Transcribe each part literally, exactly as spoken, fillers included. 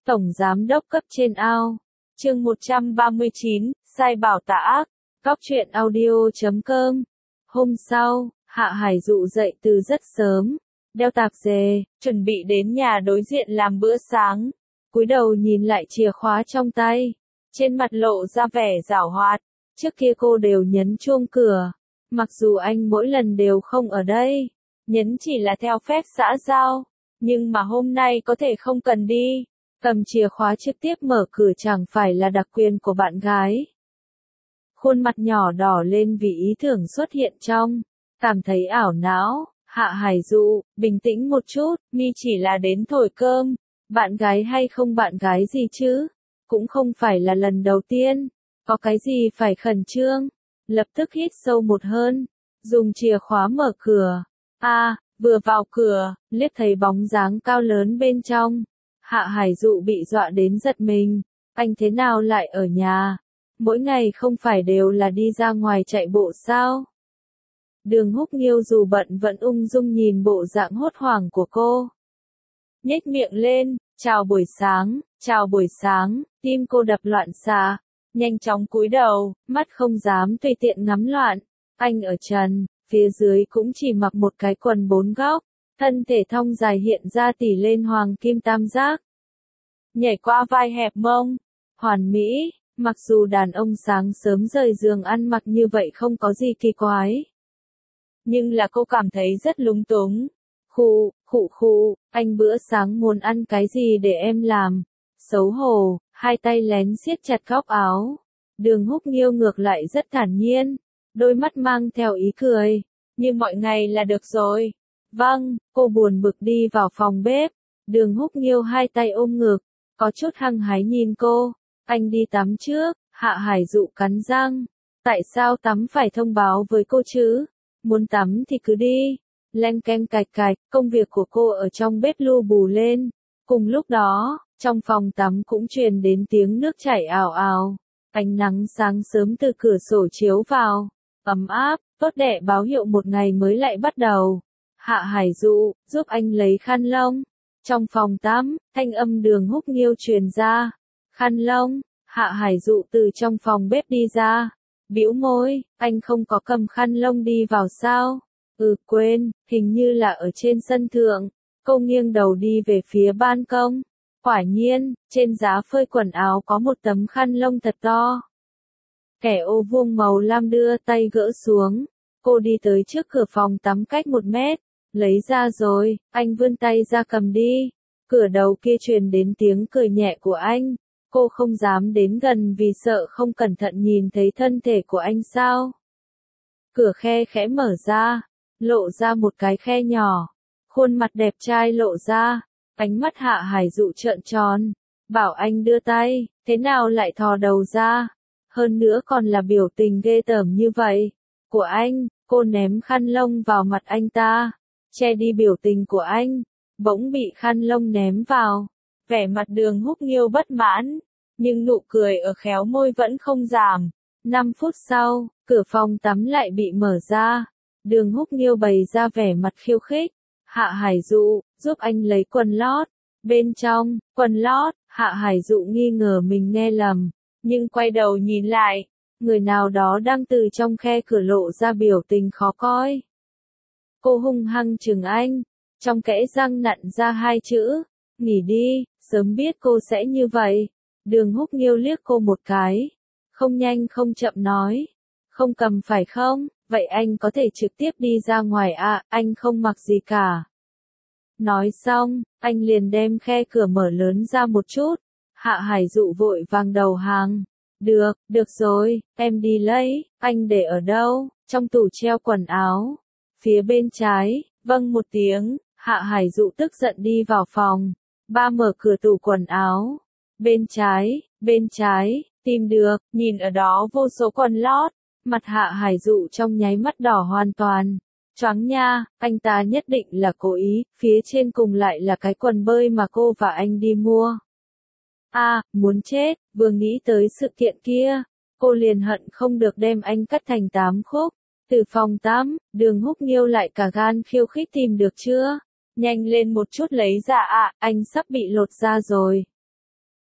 Tổng Giám đốc cấp trên ao. Chương một trăm ba mươi chín, sai bảo tà ác. Góc truyện audio chấm com. Hôm sau, Hạ Hải Dụ dậy từ rất sớm, đeo tạp dề, chuẩn bị đến nhà đối diện làm bữa sáng. Cúi đầu nhìn lại chìa khóa trong tay, trên mặt lộ ra vẻ giảo hoạt. Trước kia cô đều nhấn chuông cửa, mặc dù anh mỗi lần đều không ở đây, nhấn chỉ là theo phép xã giao, nhưng mà hôm nay có thể không cần đi, cầm chìa khóa trực tiếp mở cửa chẳng phải là đặc quyền của bạn gái. Khuôn mặt nhỏ đỏ lên vì ý tưởng xuất hiện trong, cảm thấy ảo não. Hạ Hải Dụ, bình tĩnh một chút, mi chỉ là đến thổi cơm, bạn gái hay không bạn gái gì chứ, cũng không phải là lần đầu tiên, có cái gì phải khẩn trương. Lập tức hít sâu một hơn, dùng chìa khóa mở cửa. A, à, vừa vào cửa, liếc thấy bóng dáng cao lớn bên trong. Hạ Hải Dụ bị dọa đến giật mình, anh thế nào lại ở nhà? Mỗi ngày không phải đều là đi ra ngoài chạy bộ sao? Đường Húc Nghiêu dù bận vẫn ung dung nhìn bộ dạng hốt hoảng của cô. Nhếch miệng lên, chào buổi sáng, chào buổi sáng, tim cô đập loạn xạ, nhanh chóng cúi đầu, mắt không dám tùy tiện ngắm loạn. Anh ở trần, phía dưới cũng chỉ mặc một cái quần bốn góc, thân thể thon dài hiện ra tỉ lên hoàng kim tam giác. Nhảy qua vai hẹp mông, hoàn mỹ, mặc dù đàn ông sáng sớm rời giường ăn mặc như vậy không có gì kỳ quái. Nhưng là cô cảm thấy rất lúng túng. Khụ, khụ khụ, anh bữa sáng muốn ăn cái gì để em làm? Xấu hổ, hai tay lén siết chặt góc áo. Đường Húc Nghiêu ngược lại rất thản nhiên, đôi mắt mang theo ý cười. Như mọi ngày là được rồi. Vâng, cô buồn bực đi vào phòng bếp. Đường Húc Nghiêu hai tay ôm ngực, có chút hăng hái nhìn cô. Anh đi tắm trước. Hạ Hải Dụ cắn răng. Tại sao tắm phải thông báo với cô chứ? Muốn tắm thì cứ đi. Len keng cạch cạch, công việc của cô ở trong bếp lu bù lên. Cùng lúc đó, trong phòng tắm cũng truyền đến tiếng nước chảy ào ào. Ánh nắng sáng sớm từ cửa sổ chiếu vào, ấm áp, tốt đẹp báo hiệu một ngày mới lại bắt đầu. Hạ Hải Dụ, giúp anh lấy khăn lông. Trong phòng tắm, thanh âm Đường Húc Nghiêu truyền ra. Khăn lông, Hạ Hải Dụ từ trong phòng bếp đi ra. Bĩu môi, anh không có cầm khăn lông đi vào sao? Ừ quên, hình như là ở trên sân thượng. Cô nghiêng đầu đi về phía ban công. Quả nhiên, trên giá phơi quần áo có một tấm khăn lông thật to. Kẻ ô vuông màu lam đưa tay gỡ xuống. Cô đi tới trước cửa phòng tắm cách một mét. Lấy ra rồi, anh vươn tay ra cầm đi. Cửa đầu kia truyền đến tiếng cười nhẹ của anh. Cô không dám đến gần vì sợ không cẩn thận nhìn thấy thân thể của anh sao. Cửa khe khẽ mở ra, lộ ra một cái khe nhỏ. Khuôn mặt đẹp trai lộ ra, ánh mắt Hạ Hải Dụ trợn tròn. Bảo anh đưa tay, thế nào lại thò đầu ra? Hơn nữa còn là biểu tình ghê tởm như vậy. Của anh, cô ném khăn lông vào mặt anh ta, che đi biểu tình của anh, bỗng bị khăn lông ném vào. Vẻ mặt Đường Húc Nghiêu bất mãn, nhưng nụ cười ở khéo môi vẫn không giảm. Năm phút sau, cửa phòng tắm lại bị mở ra. Đường Húc Nghiêu bày ra vẻ mặt khiêu khích. Hạ Hải Dụ, giúp anh lấy quần lót. Bên trong, quần lót, Hạ Hải Dụ nghi ngờ mình nghe lầm, nhưng quay đầu nhìn lại, người nào đó đang từ trong khe cửa lộ ra biểu tình khó coi. Cô hung hăng chừng anh, trong kẽ răng nặn ra hai chữ, nghỉ đi, sớm biết cô sẽ như vậy. Đường Húc Nghiêu liếc cô một cái, không nhanh không chậm nói, không cầm phải không, vậy anh có thể trực tiếp đi ra ngoài à, anh không mặc gì cả. Nói xong, anh liền đem khe cửa mở lớn ra một chút. Hạ Hải Dụ vội vàng đầu hàng. Được, được rồi, em đi lấy. Anh để ở đâu? Trong tủ treo quần áo. Phía bên trái, vâng một tiếng. Hạ Hải Dụ tức giận đi vào phòng. Ba mở cửa tủ quần áo. Bên trái, bên trái, tìm được, nhìn ở đó vô số quần lót. Mặt Hạ Hải Dụ trong nháy mắt đỏ hoàn toàn. Choáng nha, anh ta nhất định là cố ý, phía trên cùng lại là cái quần bơi mà cô và anh đi mua. A, à, muốn chết, vừa nghĩ tới sự kiện kia, cô liền hận không được đem anh cắt thành tám khúc. Từ phòng tắm, Đường Húc Nghiêu lại cả gan khiêu khích tìm được chưa? Nhanh lên một chút lấy ra ạ, à, anh sắp bị lột da rồi.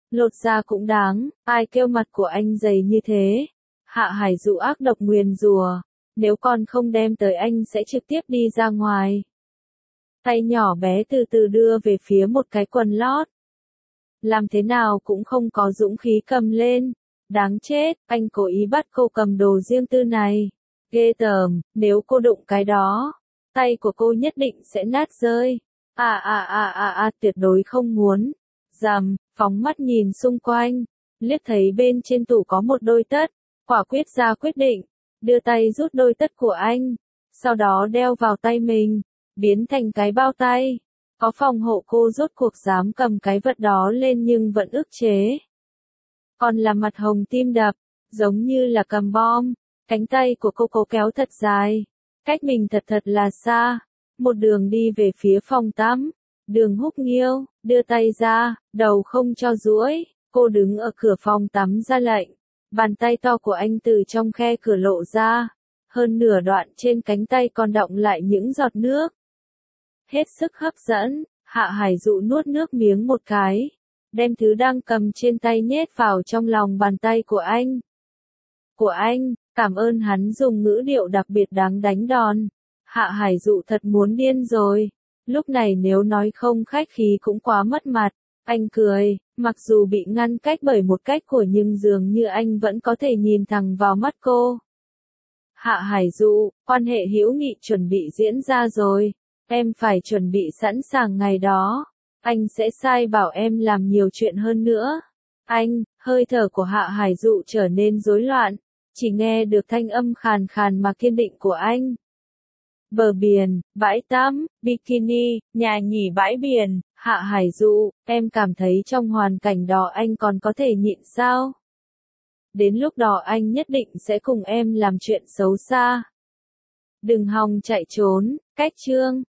lột da cũng đáng, ai kêu mặt của anh dày như thế. Hạ Hải Dụ ác độc nguyền rủa, nếu con không đem tới anh sẽ trực tiếp đi ra ngoài. Tay nhỏ bé từ từ đưa về phía một cái quần lót. Làm thế nào cũng không có dũng khí cầm lên. Đáng chết, anh cố ý bắt cô cầm đồ riêng tư này. Ghê tởm, nếu cô đụng cái đó, tay của cô nhất định sẽ nát rơi. À à à à à tuyệt đối không muốn. Rầm, phóng mắt nhìn xung quanh, liếc thấy bên trên tủ có một đôi tất, quả quyết ra quyết định, đưa tay rút đôi tất của anh, sau đó đeo vào tay mình, biến thành cái bao tay. Có phòng hộ cô rốt cuộc dám cầm cái vật đó lên nhưng vẫn ức chế. Còn là mặt hồng tim đập, giống như là cầm bom, cánh tay của cô cố kéo thật dài, cách mình thật thật là xa, một đường đi về phía phòng tắm. Đường Húc Nghiêu, đưa tay ra, đầu không cho duỗi, cô đứng ở cửa phòng tắm ra lệnh. Bàn tay to của anh từ trong khe cửa lộ ra, hơn nửa đoạn trên cánh tay còn đọng lại những giọt nước. Hết sức hấp dẫn, Hạ Hải Dụ nuốt nước miếng một cái, đem thứ đang cầm trên tay nhét vào trong lòng bàn tay của anh. Của anh, cảm ơn hắn dùng ngữ điệu đặc biệt đáng đánh đòn. Hạ Hải Dụ thật muốn điên rồi. Lúc này nếu nói không khách khí cũng quá mất mặt. Anh cười, mặc dù bị ngăn cách bởi một cách của nhưng dường như anh vẫn có thể nhìn thẳng vào mắt cô. Hạ Hải Dụ, quan hệ hữu nghị chuẩn bị diễn ra rồi. Em phải chuẩn bị sẵn sàng ngày đó. Anh sẽ sai bảo em làm nhiều chuyện hơn nữa. Anh, hơi thở của Hạ Hải Dụ trở nên rối loạn. Chỉ nghe được thanh âm khàn khàn mà kiên định của anh. Bờ biển, bãi tắm, bikini, nhà nghỉ bãi biển, Hạ Hải Dụ, em cảm thấy trong hoàn cảnh đó anh còn có thể nhịn sao? Đến lúc đó anh nhất định sẽ cùng em làm chuyện xấu xa. Đừng hòng chạy trốn, cách chương.